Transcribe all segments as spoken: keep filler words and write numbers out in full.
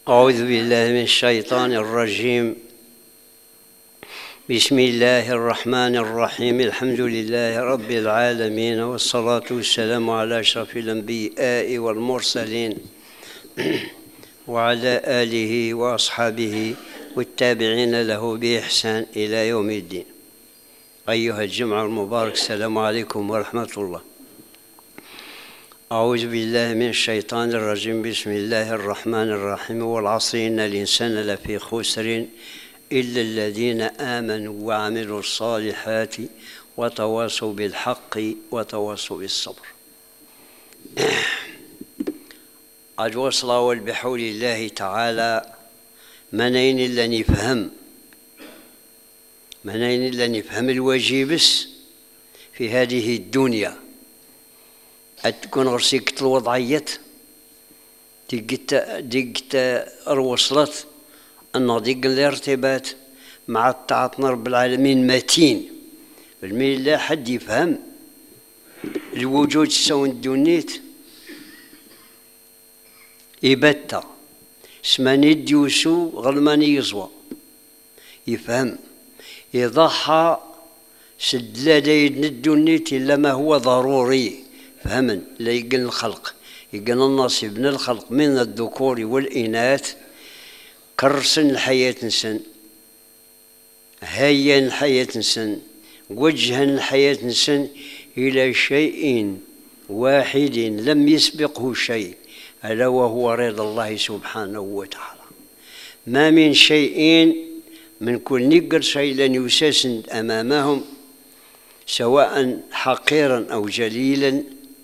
أعوذ بالله من الشيطان الرجيم. بسم الله الرحمن الرحيم. الحمد لله رب العالمين، والصلاة والسلام على أشرف الأنبياء والمرسلين وعلى آله وأصحابه والتابعين له بإحسان إلى يوم الدين. أيها الجمع المبارك، السلام عليكم ورحمة الله. أعوذ بالله من الشيطان الرجيم. بسم الله الرحمن الرحيم. والعصر إن الإنسان لفي خسر إلا الذين آمنوا وعملوا الصالحات وتواصوا بالحق وتواصوا بالصبر. قد وصل بحول الله تعالى منين إلا نفهم منين إلا نفهم الواجبس في هذه الدنيا. تكون غرسيك الوضعيات ديقت ديقت وصلت أن ديق الارتباط مع التعاطي رب العالمين متين بالميل. لا حد يفهم الوجود سوى الدنيت يبتا سماني ديوسو غلماني يزوى يفهم يضحى سد لا دايد الدنيت إلا ما هو ضروري. فهمن لا يقل الخلق يقل النصيب من الخلق من الذكور والإناث كرسن الحياة نسن هيا الحياة نسن وجها الحياة نسن إلى شيء واحد لم يسبقه شيء، ألا وهو رضا الله سبحانه وتعالى. ما من شيء من كل نقر شيء لن يساس أمامهم، سواء حقيرا أو جليلا.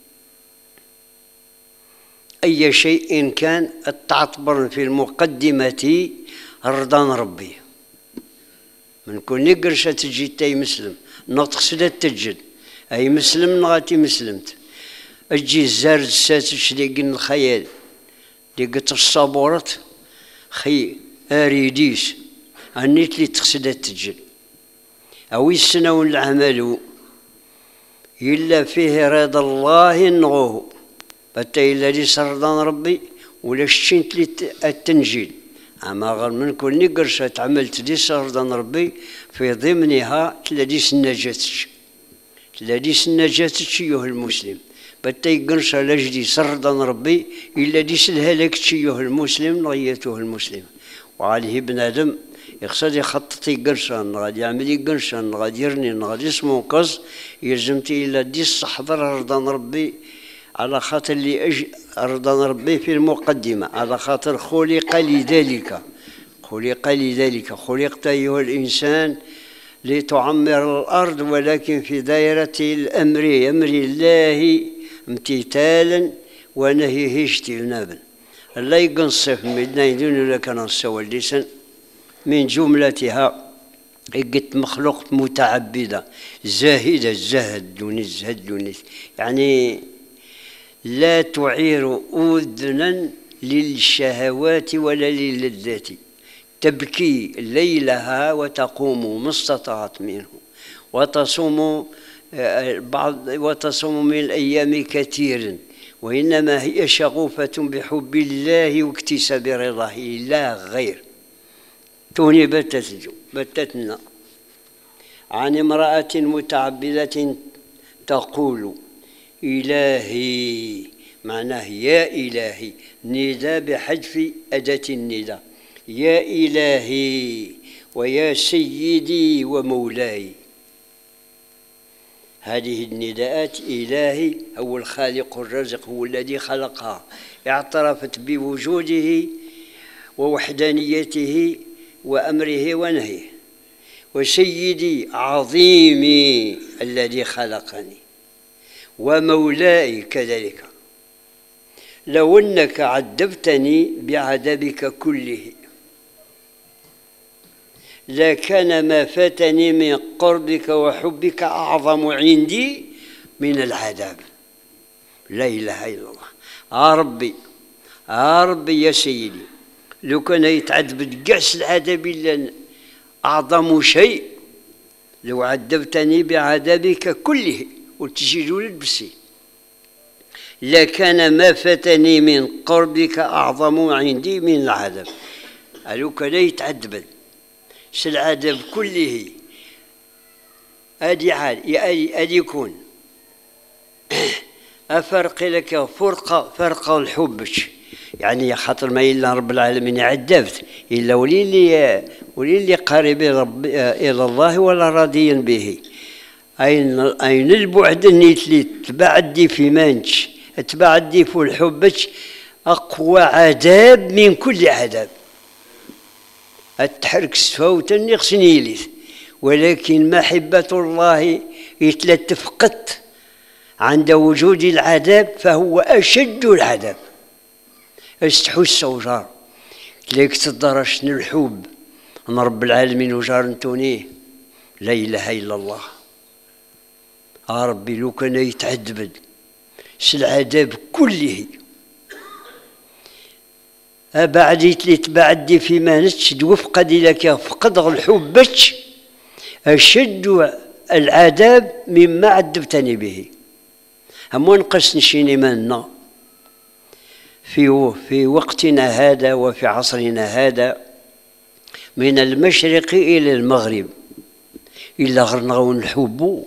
أي شيء كان التعتبر في المقدمة رضا ربي. من كل نقرشة تجي تاي مسلم نتقصد تجد أي مسلم نغاتي مسلمت أجي الزارد ساتش ديقن الخيال ديقت الصابورات خي أريديس أنيت لي تقصد تجد أو السنة العمل إلا فيه رضا الله نغوه بتا إلا لي سرضان ربي ولا شتينت لي التنجيل. أما غير من كل نقرشة عملت لي سرضان ربي في ضمنها تلاديس النجاتش تلاديس النجاتش أيها المسلم. بتا يقرشة لجدي سرضان ربي إلا ديس الهلاك أيها المسلم نغيته المسلم. وعليه بنادم يقصد يخطط يقرشة غادي يعمل يقرشة غادي يرني غادي اسمه قص يلزمتي إلا ديس صحضر رضان ربي على خاطر اللي أج رضا ربي في المقدمة، على خاطر خلق لذلك خلق لذلك خلقت أيها الإنسان لتعمر الأرض، ولكن في دائرة الأمر أمر الله امتثالا ونهيه اجتنابا. الله يقنصف مدنا يدون لك نصوى اللسان من جملتها قد مخلوق متعبدة زاهدة زهد دوني زهد دوني، يعني لا تعير أذنا للشهوات ولا للذات، تبكي ليلها وتقوم ما استطاعت منه، وتصوم بعض وتصوم من الأيام كثيرا، وإنما هي شغوفة بحب الله واكتساب رضاه لا غير. توني بتت بتتنا عن امرأة متعبدة تقول إلهي، معناه يا إلهي، نداء بحذف أداة النداء، يا إلهي ويا سيدي ومولاي. هذه النداءات إلهي هو الخالق الرازق، هو الذي خلقها، اعترفت بوجوده ووحدانيته وأمره ونهيه. وسيدي عظيمي الذي خلقني، ومولاي كذلك. لو أنك عذبتني بعذابك كله لكان ما فاتني من قربك وحبك أعظم عندي من العذاب. لا إله إلا الله. يا ربي يا ربي يا سيدي، لو كان يتعذب قعس العذاب إلا أعظم شيء لو عذبتني بعذابك كله وتجي ولد بسي لكان ما فاتني من قربك أعظم عندي من العذاب. ألوك لا يتعذب العذاب كله. أدي عال أدي يكون أفرق لك فرقة فرقة الحب، يعني خاطر ما إلا رب العالمين عذبت إلا ولي اللي ولي اللي قريب إلى الله ولا راضيا به. أين أين البعد نيت لي تبعدي في مانش تبعدي في الحبش أقوى عذاب من كل عذاب. التحرك سفوت نقصني لي، ولكن محبة الله يتلتف قط عند وجود العذاب فهو أشد العذاب. استحس وجار ليك تدرش الحب أن رب العالمين وجار نتونيه لا إله إلا الله. آه ربي لو كان يتعذب العذاب كله أبعديت لي تبعدي في ما نتشد وفق لك فقد الحبك أشد العذاب مما عذبتني به. هم نقص نشيني منا في في وقتنا هذا وفي عصرنا هذا من المشرق إلى المغرب إلا غير نغون الحب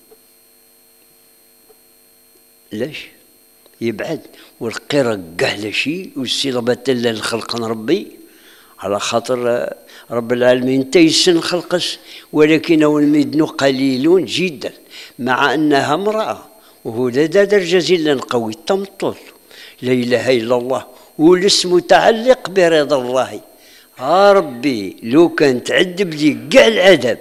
لاش يبعد والقرق كاع شيء والسلبة لا الخلق ربي على خاطر رب العالمين تيسن خلقس، ولكن المدن قليلون جدا مع أنها امرأة وهو لدى درجة جدا قوي تمطل لا إله إلا الله والاسم متعلق برضا الله. ها ربي لو كان تعذب لي كاع العذاب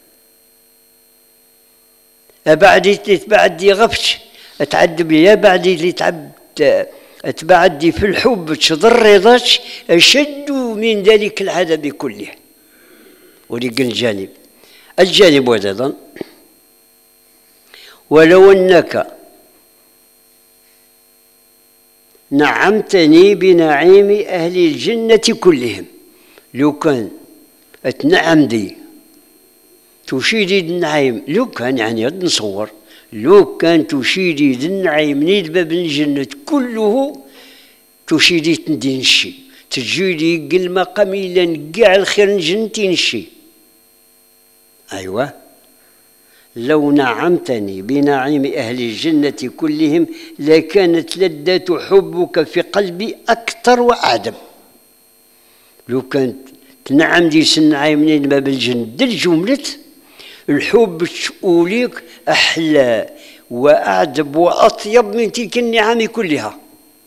أبعدي تبعدي غفش تعذب لي بعدي اللي تعب تبعدي في الحب تشضر رضاش أشد من ذلك العذاب كله. ولكن الجانب الجانب أيضا ولو أنك نعمتني بنعيم أهل الجنة كلهم، لو كان تنعم دي تشيدي النعيم لو كان يعني نصور لو كان تشيدي النعيم من باب الجنة كله تشيدي تندين الشي تجيدي قل قليلا كاع الخير نجنتين الشي. أيوة لو نعمتني بنعيم أهل الجنة كلهم لكانت لذة حبك في قلبي أكثر وأعدم. لو كانت تنعم دي النعيم من باب الجنة دل جملة الحب تقوليك أحلى وأعذب وأطيب من تلك النعم كلها.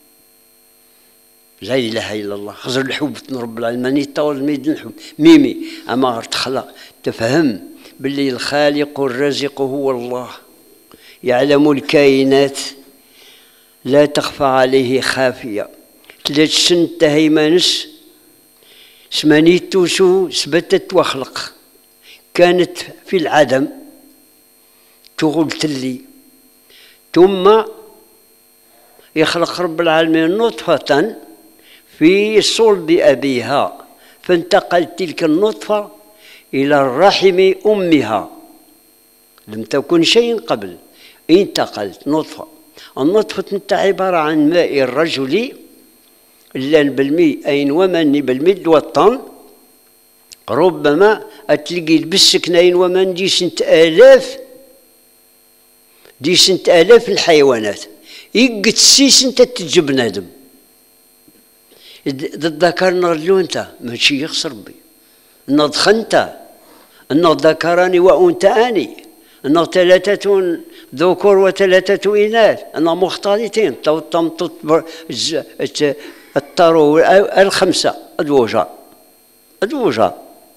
لا إله إلا الله. خزر الحب رب العالمين يطول ميد الحب ميمي أما تخلق تفهم باللي الخالق الرازق هو الله يعلم الكائنات لا تخفى عليه خافية. ثلاث سنة هيمانس سمانيتوسو سبتت وخلق كانت في العدم تغلت لي ثم يخلق رب العالمين نطفة في صلب أبيها فانتقلت تلك النطفة إلى الرحم أمها لم تكن شيء قبل انتقلت نطفة. النطفة انت عبارة عن ماء الرجل اللان بالمي أين ومن بالمي الوطن ربما أتلقي بالسكنين ومن دي سنة آلاف دي سنة آلاف الحيوانات يقت سي سنة تجب نادم الذكر نغلو انت ماشي يخسر بي نضخ انت انه ذكراني وانثاني انه ثلاثة ذكور وثلاثة إناث انه مختلطين تمطط الطرو الخمسة الوجه الوجه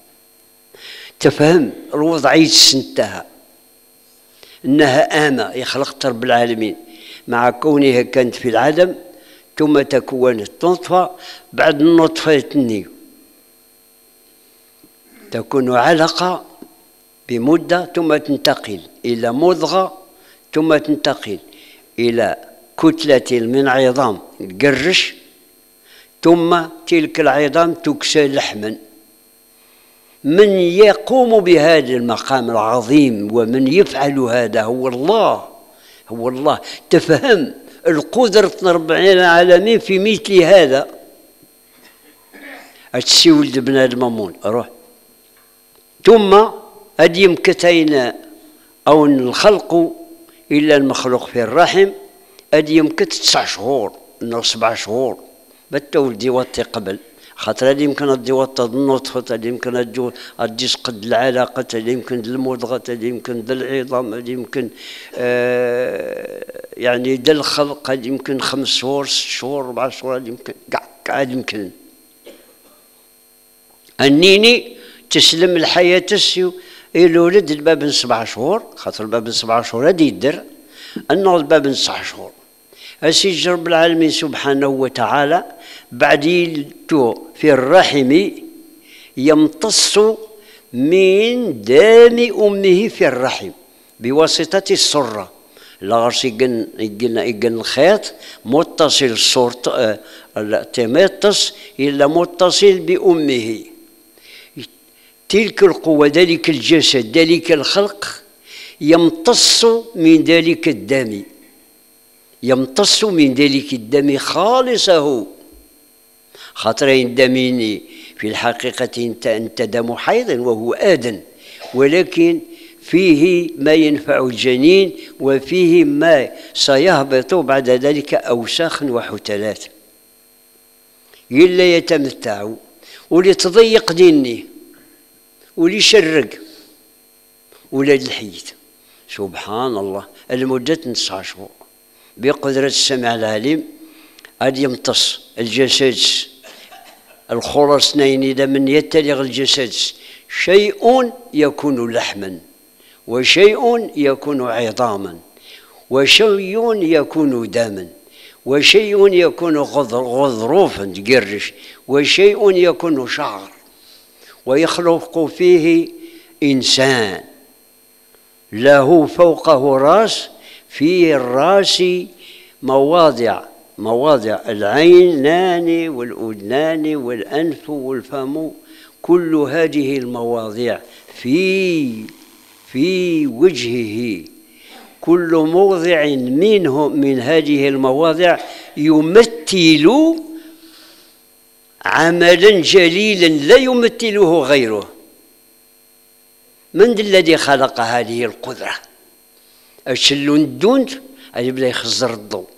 تفهم الوضعية سنتها انها آمة يخلقت رب العالمين مع كونها كانت في العدم ثم تكونت نطفة بعد النطفة تني تكون علقة بمدة ثم تنتقل إلى مضغة ثم تنتقل إلى كتلة من عظام القرش ثم تلك العظام تكسى لحما. من يقوم بهذا المقام العظيم ومن يفعل هذا هو الله هو الله. تفهم القدرة رب العالمين في مثل هذا. أتسي ولد بنادم مامون روح. ثم هذه يمكن أو الخلق إلا المخلوق في الرحم هذه يمكن تسع شهور أو سبع شهور بتا ولدي وطي قبل، خاطر هذه يمكن أدي وطي النطفة، هذه يمكن أدي أدي قد العلاقة، هذه يمكن المضغة، هذه يمكن ذا العظام، هذه يمكن آه يعني ذا الخلق، هذه يمكن خمس شهور ست شهور أربع شهور، هذه يمكن كاع كاع يمكن. النيني تسلم الحياة تسيو الولد الباب سبع شهور، خاطر الباب سبع شهور هذه يدر أنه الباب تسع شهور. أسيج رب العالمين سبحانه وتعالى بعد يلتو في الرحم يمتص من دم أمه في الرحم بواسطة السرة. لا غرس يقن يقن يقن الخيط متصل السرة تمتص إلا متصل بأمه. تلك القوة ذلك الجسد ذلك الخلق يمتص من ذلك الدم، يمتص من ذلك الدم خالصه، خاطر الدمين في الحقيقة انت انت دم حيض وهو آدن، ولكن فيه ما ينفع الجنين وفيه ما سيهبط بعد ذلك أوساخ وحتلات. إلا يتمتع ولتضيق ديني وليشرق ولاد الحيت. سبحان الله المدة تسع شهور بقدرة السمع العليم غادي يمتص الجسد الخرس اثنين إذا من يتلغ الجسد شيء يكون لحما وشيء يكون عظاما وشيء يكون دما وشيء يكون غضروفا تقرش وشيء يكون شعر، ويخلق فيه إنسان له فوقه راس، في الراس مواضع مواضع العينان والأذنان والأنف والفم، كل هذه المواضع في في وجهه، كل موضع منه من هذه المواضع يمثل عملا جليلا لا يمثله غيره. من الذي خلق هذه القدرة؟ أشلون الدونت يبدا يخزر الضوء،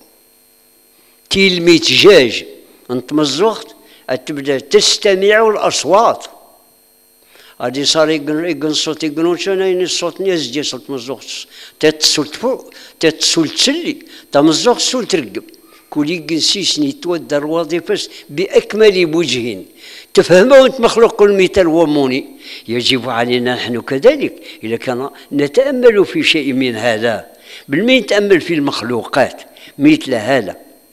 تلميذ جاج انت مزوخت تبدا تستمع الأصوات. هادي صار يقن الصوت يقنون شنو الصوت نيزجي صوت مزوخت تتصل فوق تتصل تسلي تمزوخت سول ترقب كل يقنسيس يتودى الوظيفة بأكمل وجه تفهمه وانت مخلوق المثال وموني. يجب علينا نحن كذلك إذا كان نتأمل في شيء من هذا بل ما نتأمل في المخلوقات مثل هذا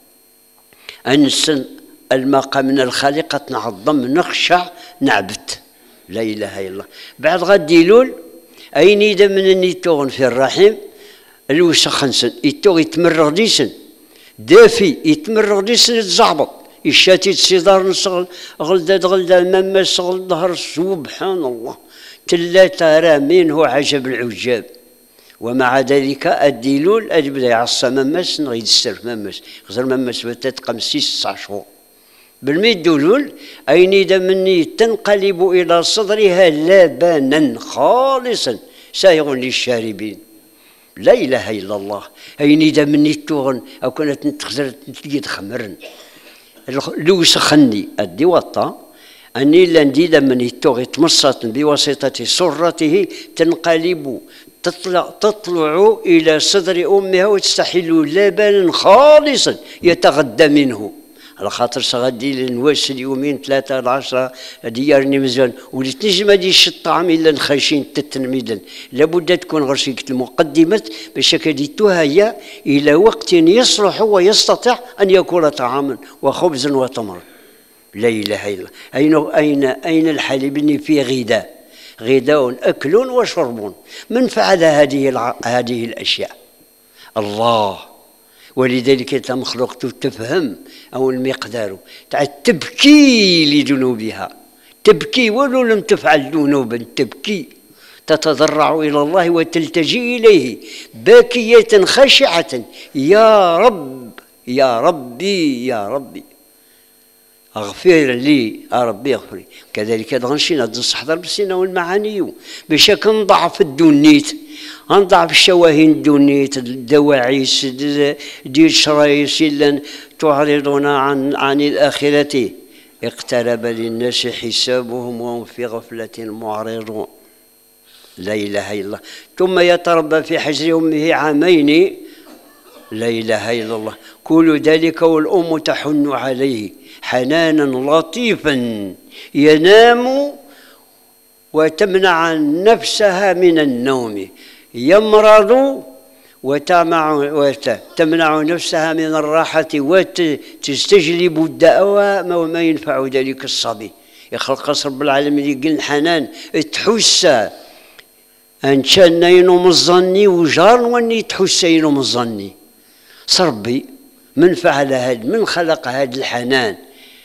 أنسن المقام من الخالق نعظم نخشع نعبد لا إله إلا الله. بعد غادي يلول أين إذا من النيتوغن في الرحم الوسخ خنسن يتوغ يتمرغ ديسن دافي يتمرغ ديسن يتزعبط الشاتي تصدار نصغل غلداد غلداد مما صغل ظهر سبحان الله تلاتة راه منه عجب العجاب. ومع ذلك الديلول أجبدا يعصى مماس نغيد السرف مماس غزر مماس بتات خمسيس تسع شهور بالميد دولول أين إذا مني تنقلب إلى صدرها لبنا خالصا سائغ للشاربين لا إله إلا الله. أين إذا مني توغن أو كانت تخزر تلقي تخمرن لو سخني أدي وطا أني لندي لمن يتوغ يتمصت بواسطة سرته تنقلب تطلع تطلع إلى صدر أمها وتستحل لبنا خالصا يتغذى منه. على خاطر سغدي لنواسل يومين ثلاثة العشرة ديارني مزيان وليت نجم هاديش الطعام إلا نخاشين تتنميدا لابد تكون غرسيك المقدمات باش كديتوها هي إلى وقت يصلح ويستطيع أن يكون طعاما وخبزا وتمر. لا إله إلا الله. أين أين أين الحليب فيه غذاء غذاء أكل وشرب. من فعل هذه الع... هذه الأشياء؟ الله. ولذلك أنت مخلوق تفهم أو المقدار تاع تبكي لذنوبها تبكي ولو لم تفعل ذنوبا تبكي تتضرع إلى الله وتلتجي إليه باكية خاشعة يا رب يا ربي يا ربي اغفر لي، يا ربي اغفر لي. كذلك هذا غنمشي نهض نستحضر بسينا والمعاني باش كنضعف الدونيت، غنضعف الشواهين الدونيت، الدواعيس ديال الشرايس الا تعرضون عن عن الاخره اقترب للناس حسابهم وهم في غفله معرضون. لا اله الا الله. ثم يتربى في حجر امه عامين. لا اله الا الله. كل ذلك والام تحن عليه حنانا لطيفا ينام وتمنع نفسها من النوم، يمرض وتمنع نفسها من الراحة وتستجلب الدواء وما ينفع ذلك الصبي. يخلق رب العالمين يقول الحنان تحس أن كان ينوم الظني وجار واني تحس ينوم الظني. صربي من فعل هذا، من خلق هذا الحنان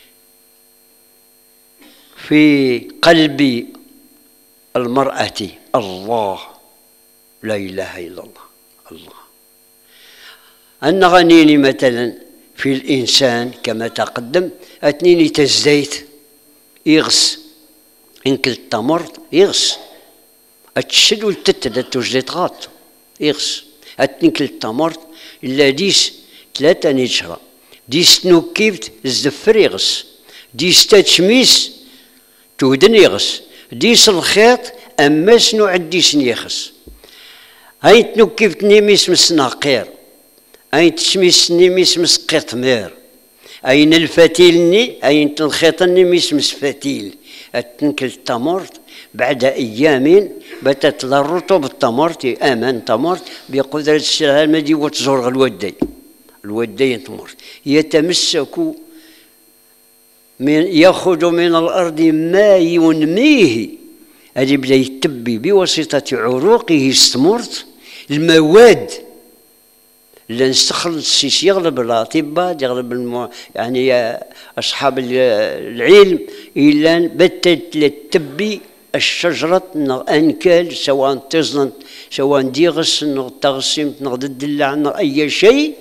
في قلب المرأة؟ الله. لا إله إلا الله. الله. أن غنيني مثلا في الإنسان كما تقدم أتنيني تزديت يغس، إن كنت تمر يغس، أتشد والتتد توجدت غاط يغس، أتنين كنت تمر إلا ديس ثلاثة نجرة، ديس نوكيبت الزفر يغس، ديس تاتشميس تودن يغس، ديس الخيط أما شنو عديس يخس. هاي تنوكيبت نيميس مسناقير، هاي تشميس نيميس مسقطمير، أين الفتيلني أين الخيط نيميس مسفتيل. أتنكل التمرت بعد أيام باتت الرطب التمرت أمان تمرت بقدرة الشرع المدي وتزور الودي الودي تمرت يتمسك من يأخذ من الأرض ما ينميه. هذه بدا يتبي بواسطة عروقه استمرت المواد اللي نستخلص السيس يغلب الأطباء يغلب المو... يعني أصحاب العلم إلا بتت تبي الشجرة أنكال سواء تزنت سواء ديغس تغسم نغد الدلع أي شيء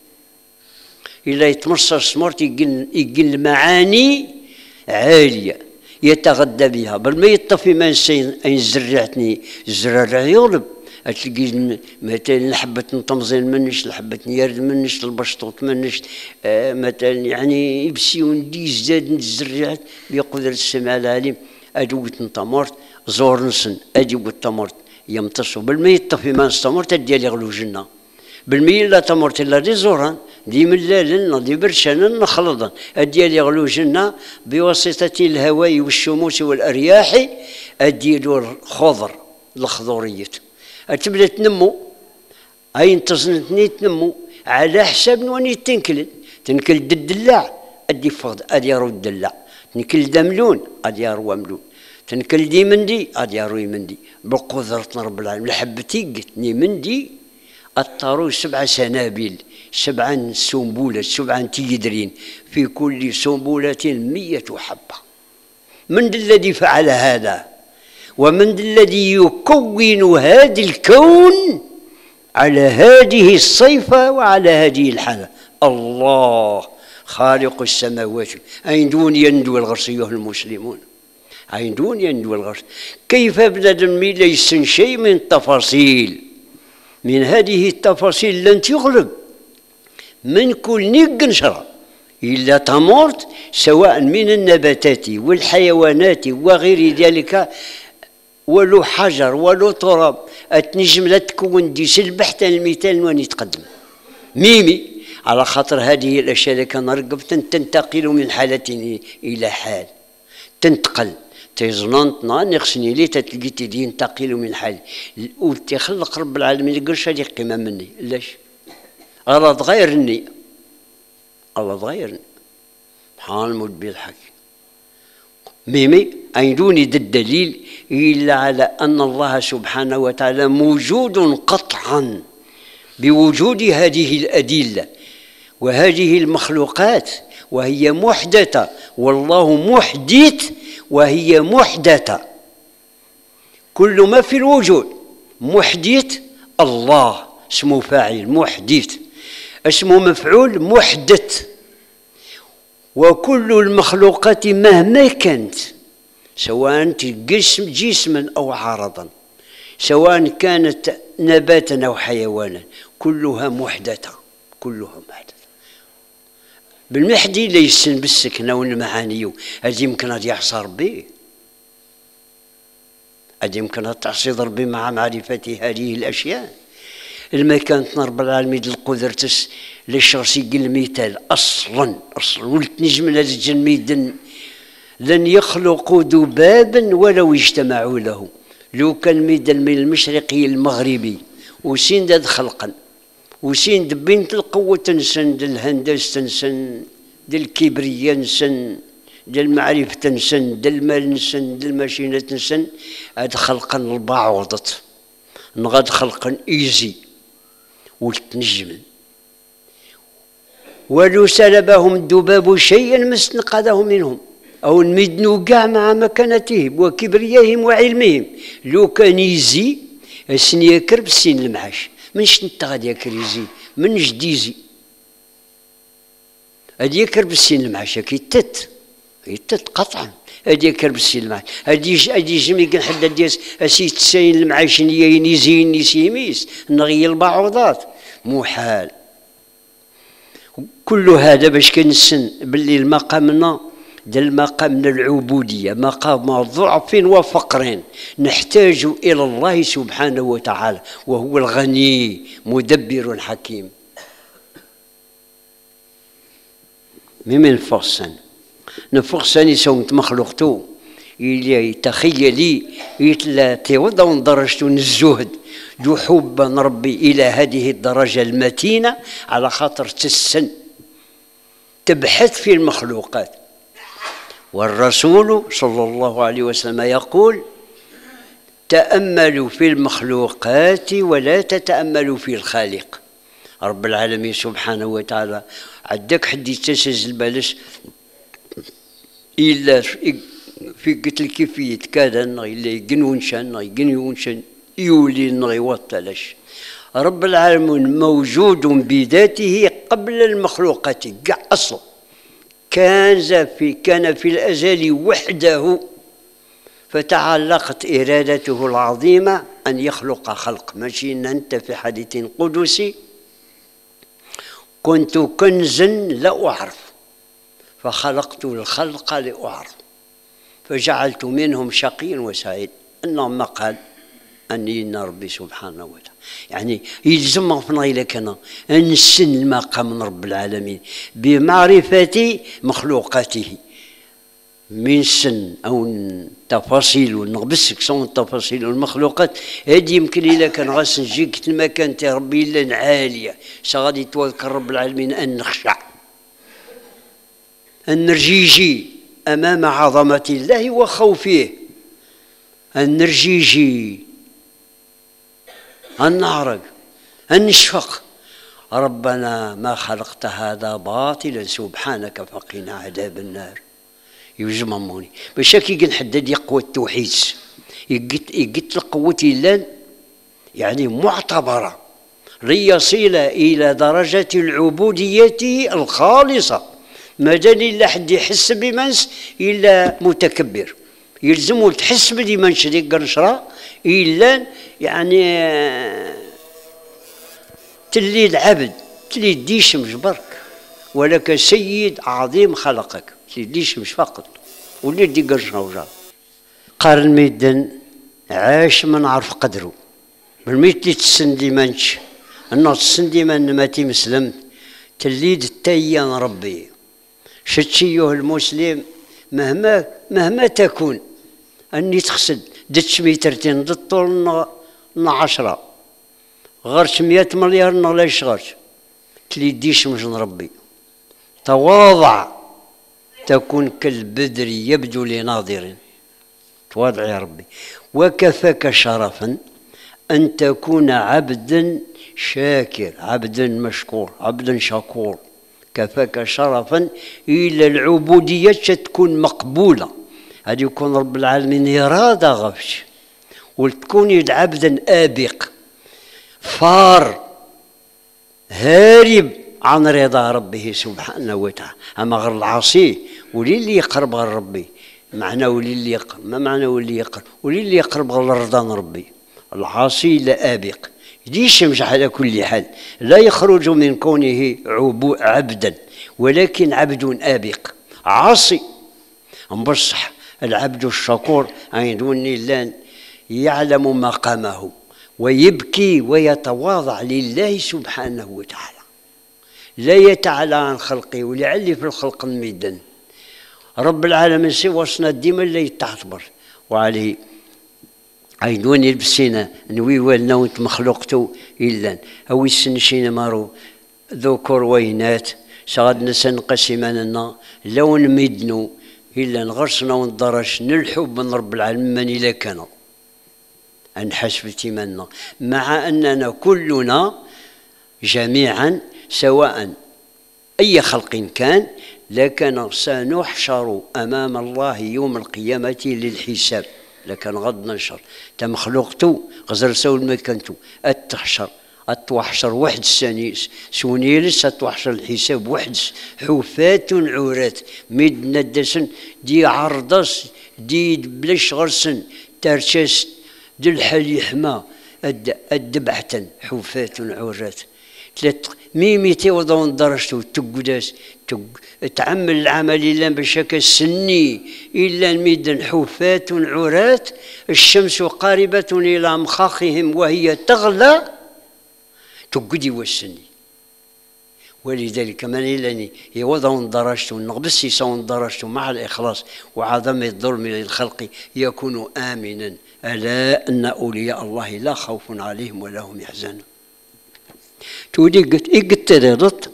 إلا يتمصر سمرت يقل المعاني عالية يتغذى بها. بل ما يطفي ما أين زرعتني الزرع يغلب. تلقي مثلا لحبة طمزين منش، لحبة يرد منش، البشطوط منش، آه مثلا يعني يبسي وندي زاد نزرعت بقدرة السمع العليم. أدوت نتمرت زور نسن أدوت تمرت يمتصوا. بل ما يطفي ما استمرت ديالي غلو جنة. بالمية لا تمرت إلا دي زوران دي ملالن دي برشان نخلطا أديالي غلو جنة بواسطة الهواء والشموس والأرياح أديالو الخضر الخضورية تبدا تنمو. هاي انتظنتني تنمو على حساب واني تنكل تنكل الدلاع ادي فقد ادي يرو الدلاع، تنكل دملون ادي يرو ملون، تنكل دي مندي ادي يرو مندي. بقدرة رب العالمين لحبتي قلتني مندي الطارو سبع سنابل سبعا سنبولة سبعا تيدرين في كل سنبولة مية حبة. من الذي فعل هذا؟ ومن الذي يكون هذا الكون على هذه الصيفة وعلى هذه الحالة؟ الله خالق السماوات. أين دون يندو الغرس أيها المسلمون؟ أين دون يندو الغرس؟ كيف بنادم ليس شيء من التفاصيل، من هذه التفاصيل لن تغلب من كل نيق نشرة إلا تمرت سواء من النباتات والحيوانات وغير ذلك، ولو حجر ولو تراب التنجم لا تكون دي سلبحت المثال وين يتقدم ميمي على خاطر هذه الاشياء اللي كنرقب تنتقل من حالة الى حال، تنتقل تيزنانتنا نخصني لي تتلقي تي ينتقل من حال وتخلق رب العالمين يقولش هذه قيمه مني. علاش؟ الله تغيرني، الله تغيرني سبحان المولد بالحق. ميمي أيدوني ذا الدليل إلا على أن الله سبحانه وتعالى موجود قطعا بوجود هذه الأدلة وهذه المخلوقات، وهي محدثة والله محدث وهي محدثة. كل ما في الوجود محدث، الله اسمه فاعل محدث. اسمه مفعول محدث. وكل المخلوقات مهما كانت، سواء جسم جسما أو عرضا، سواء كانت نباتا أو حيوانا، كلها محدثة، كلها محدثة. بالمحدي ليس بالسكنة والمعاني، هذه يمكن أن يعصى ربي، هذه يمكن أن تعصي ربي مع معرفة هذه الأشياء. لما كانت رب العالمين القدرة للشخص المثال أصلا أصلا ولت نجم الجن لن يخلقوا ذبابا ولو اجتمعوا له. لو كان ميدان من المشرقي المغربي وسين داد خلقا وسين بنت القوة تنسن ديال الهندسة تنسن ديال الكبرياء نسن ديال المعرفة تنسن ديال المال نسن ديال الماشينة تنسن. هاد خلقا البعوضة نغاد خلقا ايزي ولتنجم. ولو سلبهم الذباب شيئا ما استنقذه منهم او نمدنوا كاع مع مكانتهم وكبريائهم وعلمهم. لو كان يزي السن ياكر بالسن المعاش، منش انت غادي ياكر يزي من جد يزي هادي ياكر بالسن المعاش كيتت يتت قطعا. هادي ياكر بالسن المعاش هادي هادي جمي كنحد ديال اسي تساين المعاش نيين يزين نسيميس نغي البعوضات محال. كل هذا باش كنسن باللي المقامنا ديال مقامنا العبودية مقام ضعف وفقر، نحتاج إلى الله سبحانه وتعالى وهو الغني مدبر حكيم. ممن فرسن نفرسني سومت مخلوقتو إلي تخيلي يتلا توضع درجة الزهد ذو حب ربي إلى هذه الدرجة المتينة على خاطر تسن تبحث في المخلوقات. والرسول صلى الله عليه وسلم يقول تأملوا في المخلوقات ولا تتأملوا في الخالق. رب العالمين سبحانه وتعالى عندك حد يتسز البالش إلا في قتل كيفية كذا إلا يقنونشان يقنونشان يولي نغي وطلش. رب العالمين موجود بذاته قبل المخلوقات كاع أصلا، كان في كان في الأزل وحده، فتعلقت إرادته العظيمة أن يخلق خلق. ماشي إن أنت في حديث قدسي كنت كنزا لا أعرف فخلقت الخلق لأعرف فجعلت منهم شقي وسعيد. اللهم قال أني ربي سبحانه وتعالى، يعني يلزم غفنا إلى كنا نسن المقام من رب العالمين بمعرفة مخلوقاته من سن أو تفاصيل ونغبسك صون تفاصيل المخلوقات. هذه يمكن إلا كان غاس نجيك المكان تاع ربي إلا عالية سغادي توذكر رب العالمين أن نخشع أن نرجيجي أمام عظمة الله وخوفه، أن نرجيجي أن نعرق أن نشفق. ربنا ما خلقت هذا باطلا سبحانك فقنا عذاب النار. يوجم أموني باش كي نحدد يقوى التوحيد يقت القوة الله يعني معتبرة ليصل إلى درجة العبودية الخالصة. ما دام إلا حد يحس بمنس إلا متكبر يلزمو تحس بدي منش ديك نشرة إلا يعني تلي العبد تلي ديش مش برك ولك سيد عظيم خلقك تليش مش فقط ولي دي قرشنا وجا. قارن ميدان عاش ما نعرف قدره بالميت اللي تسندي منش النص تسندي من ما تمسلم تليد التيان ربي. شتشيه المسلم مهما مهما تكون اني تقصد دتش ميترتين ضد طول عشرة غرش مئة مليار نغلاش غرش تليديش مش نربي. تواضع تكون كالبدر يبدو لناظر. تواضع يا ربي. وكفاك شرفا أن تكون عبدا شاكر عبدا مشكور عبدا شكور. كفاك شرفا إلى العبودية تكون مقبولة. هذا يكون رب العالمين يراد غفش وتكون يد عبدا آبق فار هارب عن رضا ربه سبحانه وتعالى. أما غير العاصي ولي اللي يقرب غير ربي، معنى ولي اللي يقرب، ما معنى ولي يقرب؟ ولي اللي يقرب غير رضا ربي. العاصي لا آبق يديش يمشي على كل حال، لا يخرج من كونه عبدا ولكن عبد آبق عاصي. بصح العبد الشكور عندون اللان يعلم مقامه ويبكي ويتواضع لله سبحانه وتعالى، لا يتعالى عن خلقه ولعلي في الخلق الميدان. رب العالمين سوى ديما لا يتعتبر وعليه عيدوني البسينة نوي والنا وانت مخلوقتو إلا أو السنشين مارو ذكر وينات سغد نسن قسمنا لو نمدنو إلا نغرسنا وندرش نلحب من رب العالمين من إلا كانوا أنحسب تمنا، مع أننا كلنا جميعا سواء أي خلق كان لكن سنحشر أمام الله يوم القيامة للحساب. لكن غض ننشر تمخلوقتو غزر سول مكانتو التحشر التوحشر وحد السانيس سونيلس التوحشر الحساب وحد حفات عورات ميد ندسن دي عرضس دي بلاش غرسن ترشاس دي الحلي حما الدبعتن حفات عورات ثلاث ميميتي وضون درجتو تقداس تعمل العمل إلا بشكل سني إلا الميدان حفات عرات الشمس قاربة إلى مخاخهم وهي تغلى تقدي والسني. ولذلك من إلاني يوضعون درجته نغبس يسون درجته مع الإخلاص وعدم الظلم للخلق يكون آمنا. ألا أن أولياء الله لا خوف عليهم ولا هم يحزنون. تودي قلت إيه قلت تدرت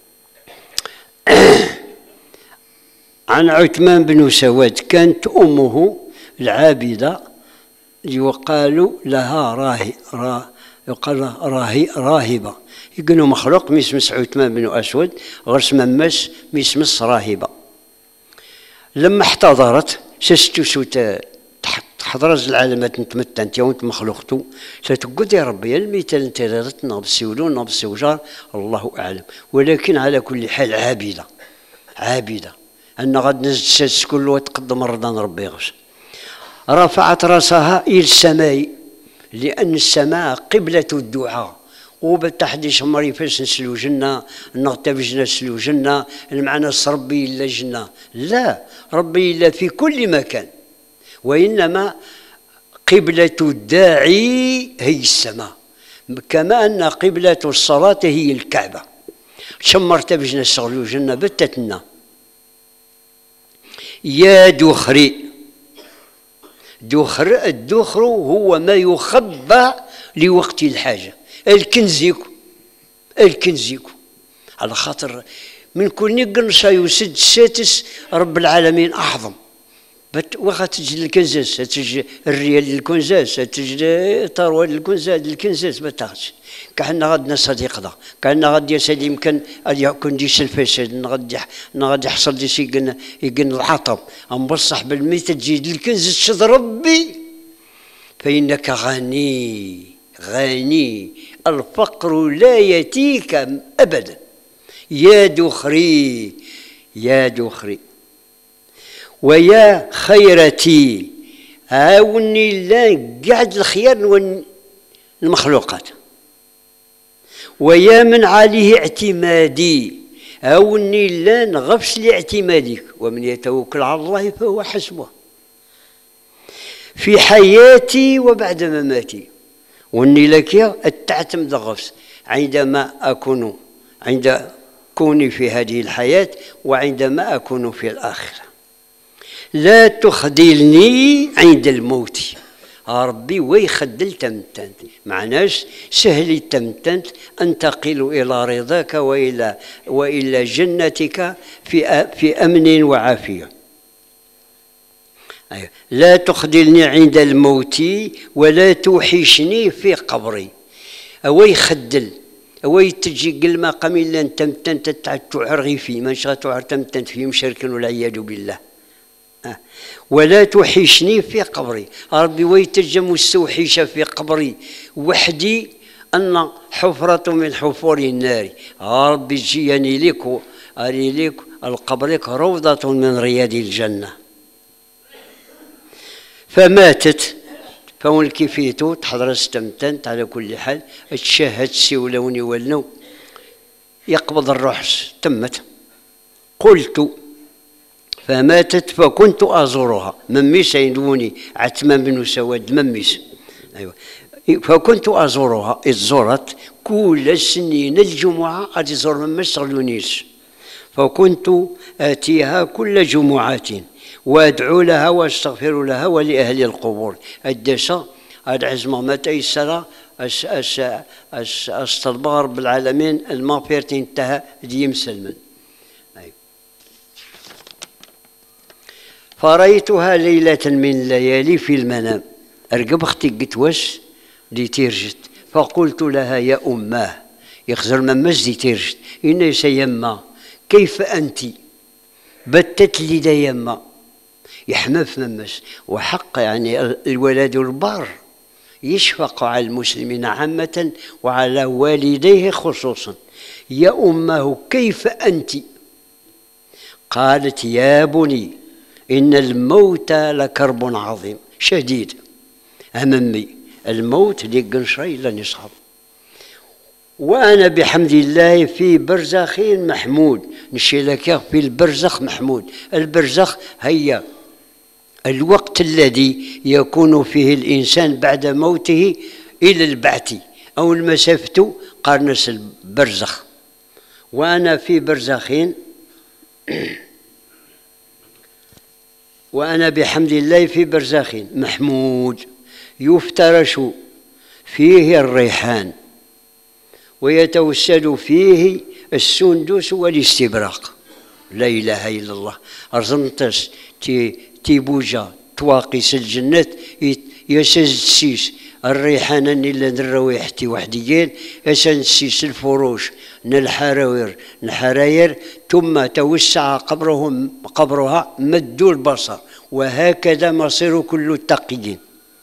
عن عثمان بن سواد كانت أمه العابدة يقال لها راهي را يقال راهي راهبة، يقولوا مخلوق ميسمس عثمان بن أسود غرس ممس ميسمس راهبة. لما احتضرت سستو سوتا حضرز العالمات نتمتع انت وانت مخلوقتو فتقول يا ربي المثال انت رضتنا بالسولون بالسوجار الله اعلم. ولكن على كل حال عابده عابده ان غد نزل كل وتقدم رضان ربي غش. رفعت راسها الى السماء لان السماء قبله الدعاء وبالتحدي شمري فاش نسلو جنة نغتبج نسلو جنة المعنى ربي الا جنة، لا ربي الا في كل مكان، وإنما قبلة الداعي هي السماء كما أن قبلة الصلاة هي الكعبة. شمرت بجنا الشغل جنة بتتنا يا دخري. دخر الدخر هو ما يخبى لوقت الحاجة، الكنزيكو الكنزيكو على خاطر من كل نقل سيسد ساتس رب العالمين أعظم. واخا تجي الكنزاز تجي الريال الكنزاز تجي ثروه الكنزاز الكنزاز ما تاخذش. كحنا غادنا صديق ذا كحنا غادي يا سيدي يمكن يكون ديس الفساد غادي غادي يحصل ديس يقن يقن العطب نبصح بالميت تجي الكنز تشد ربي فإنك غني غني الفقر لا يأتيك أبدا. يا دخري يا دخري ويا خيرتي عاوني لا قعد الخير المخلوقات. ويا من عليه اعتمادي عاوني لا نغفش لاعتمادك ومن يتوكل على الله فهو حسبه في حياتي وبعد مماتي. واني لك التعتمد غفص عندما اكون عند كوني في هذه الحياه وعندما اكون في الاخره. لا تخذلني عند الموت. ربي ويخدل تمتنت معناش سهل تمتنت انتقل الى رضاك والى والى جنتك في في امن وعافيه. أيوة. لا تخذلني عند الموت ولا توحشني في قبري. او يخدل او تجي قل ما قام الا تمتنت تعرغي في من شاء تعر تمتنت في مشرك والعياذ بالله. ولا توحشني في قبري. ربي ويتجم مستوحشة في قبري وحدي أن حفرة من حفور النار، ربي جيني لك أري لك القبرك روضة من رياض الجنة. فماتت فون كيفيتو تحضر استمتنت على كل حال تشاهد سيولوني ولنو يقبض الروح تمت. قلت فماتت فكنت أزورها مميس يدوني عتمة بن سواد مميس أيوة. فكنت أزورها إذ زرت كل سنين الجمعة أدي زور مميس غلونيس، فكنت آتيها كل جمعات وأدعو لها وأستغفر لها ولأهل القبور. الدشا هاد عزمة متى يسرى أس أس أس أستربى رب العالمين المغفرة انتهى ديم سلمن. فرأيتها ليلة من الليالي في المنام، أرقب أختي قلت واش دي تيرجت، فقلت لها يا أماه يخزر مماش دي تيرجت إني سيما كيف أنت بتت لي دا يما يحمى في مماش. وحق يعني الولد البار يشفق على المسلمين عامة وعلى والديه خصوصا. يا أماه كيف أنت؟ قالت يا بني إن الموت لكرب عظيم شديد. أمامي الموت ديك قنشري لن يصحب، وأنا بحمد الله في برزخ محمود. نشي لك في البرزخ محمود. البرزخ هي الوقت الذي يكون فيه الإنسان بعد موته إلى البعث أو المسافة قرنس البرزخ. وأنا في برزخين وأنا بحمد الله في برزخ محمود يفترش فيه الريحان ويتوسد فيه السندس والاستبراق. لا إله إلا الله. أرزمتس تي تيبوجا تواقيس الجنات يسجسيس الريحان اللي نرويحتي وحديين يسنسيس الفروش نالحراوير نحراير ثم توسع قبرهم قبرها مدوا البصر. وهكذا مصير كل التقيين.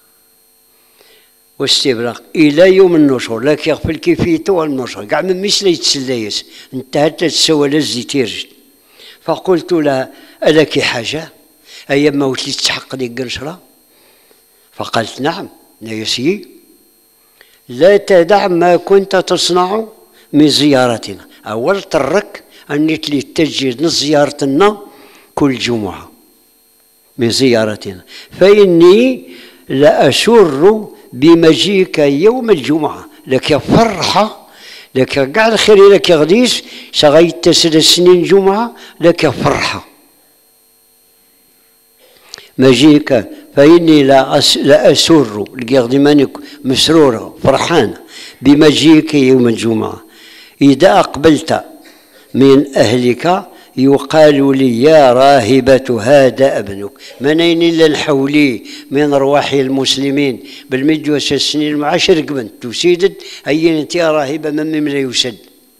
واستبراق إلى يوم النشر لك يغفل كيفيته والنشر كاع من مثل يتسليس انتهت تسوى للزيتيرج. فقلت لها ألك حاجة أي موت لي تحق لي قنشرة؟ فقالت نعم نيسي لا تدع ما كنت تصنع من زيارتنا. أول ترك أني تلي تجي زيارتنا كل جمعة من زيارتنا، فإني لأسر بمجيك يوم الجمعة لك فرحة لك قاع الخير لك غديش شغيت تسد سنين جمعة لك فرحة مجيك. فإني لا أسر لقي مانك مسرورة فرحانة بمجيك يوم الجمعة. إذا أقبلت من أهلك يقال لي يا راهبة هذا ابنك. منين إلا نحولي من أرواح المسلمين بالمجوس السنين المعاشر قبنت تسيدد هيا أنت يا راهبة من من لا يسد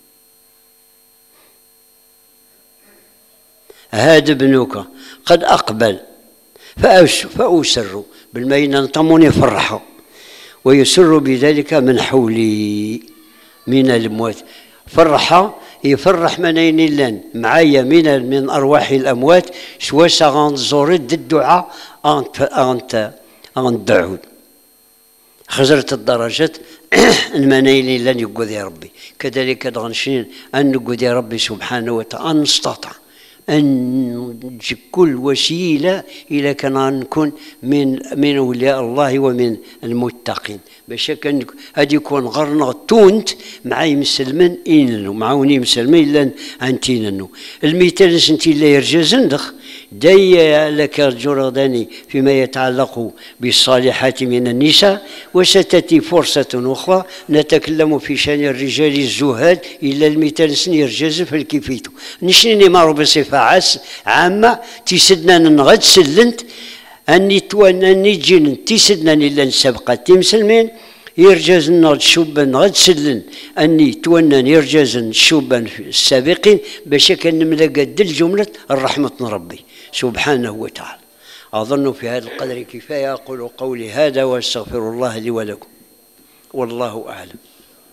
هذا ابنك قد أقبل. فأسر بالمين انطموني فرحة ويسر بذلك من حولي من الموت. فرحة يفرح منين لان معايا من من أرواح الأموات سوا ساغان زورد الدعاء أنت أنت أنت دعود خزرت الدرجات المنين لن يقول يا ربي. كذلك دغنشين أن نقول يا ربي سبحانه وتعالى أن نستطع أن كل وسيلة إلى كان نكون من من أولياء الله ومن المتقين باش كان هادي يكون غرنا تونت معاي مسلمين إننو معاوني مسلمين إلا أنتيننو. المثال سنتي لا يرجى زندخ داي لك الجرداني فيما يتعلق بالصالحات من النساء. وستأتي فرصة أخرى نتكلم في شأن الرجال الزهاد إلا المثال سن يرجز في الكيفيتو نشني مارو بصفة عامة تسدنا نغد سلنت أني توان أني جين تسدنا إلا نسبقة تمسلمين يرجز نغد شوبا غد سلن أني تونا يرجز شوبا السابقين باش كان نملقى دل جملة الرحمة ربي سبحانه وتعالى. أظن في هذا القدر كفاية. أقول قولي هذا وأستغفر الله لي ولكم والله أعلم.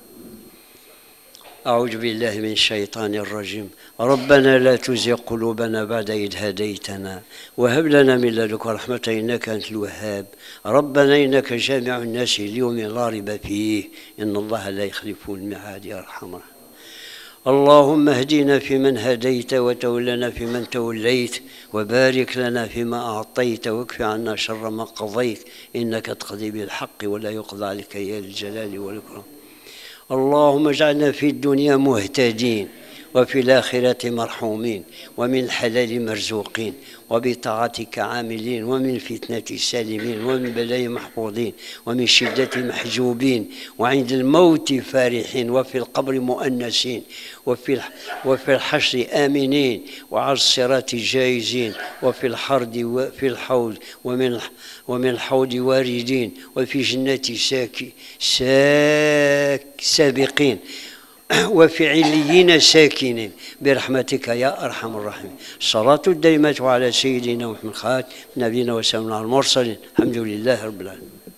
أعوذ بالله من الشيطان الرجيم. ربنا لا تزغ قلوبنا بعد إذ هديتنا وهب لنا من لدنك رحمة إنك أنت الوهاب. ربنا إنك جامع الناس ليوم لا ريب فيه إن الله لا يخلف الميعاد يا أرحم الراحمين. اللهم اهدنا فيمن هديت وتولنا فيمن توليت وبارك لنا فيما أعطيت واكف عنا شر ما قضيت إنك تقضي بالحق ولا يقضى عليك يا الجلال والإكرام. اللهم اجعلنا في الدنيا مهتدين وفي الآخرة مرحومين ومن الحلال مرزوقين وبطاعتك عاملين ومن فتنة سالمين ومن بلاء محفوظين ومن شدة محجوبين وعند الموت فرحين وفي القبر مؤنسين وفي وفي الحشر آمنين وعلى الصراط جائزين وفي الحرد وفي الحوض ومن ومن الحوض واردين وفي جنة ساك ساك سابقين وفي عليين ساكنين برحمتك يا أرحم الراحمين. الصلاة الدائمة على سيدنا محمد خاتم نبينا وسلام على المرسلين. الحمد لله رب العالمين.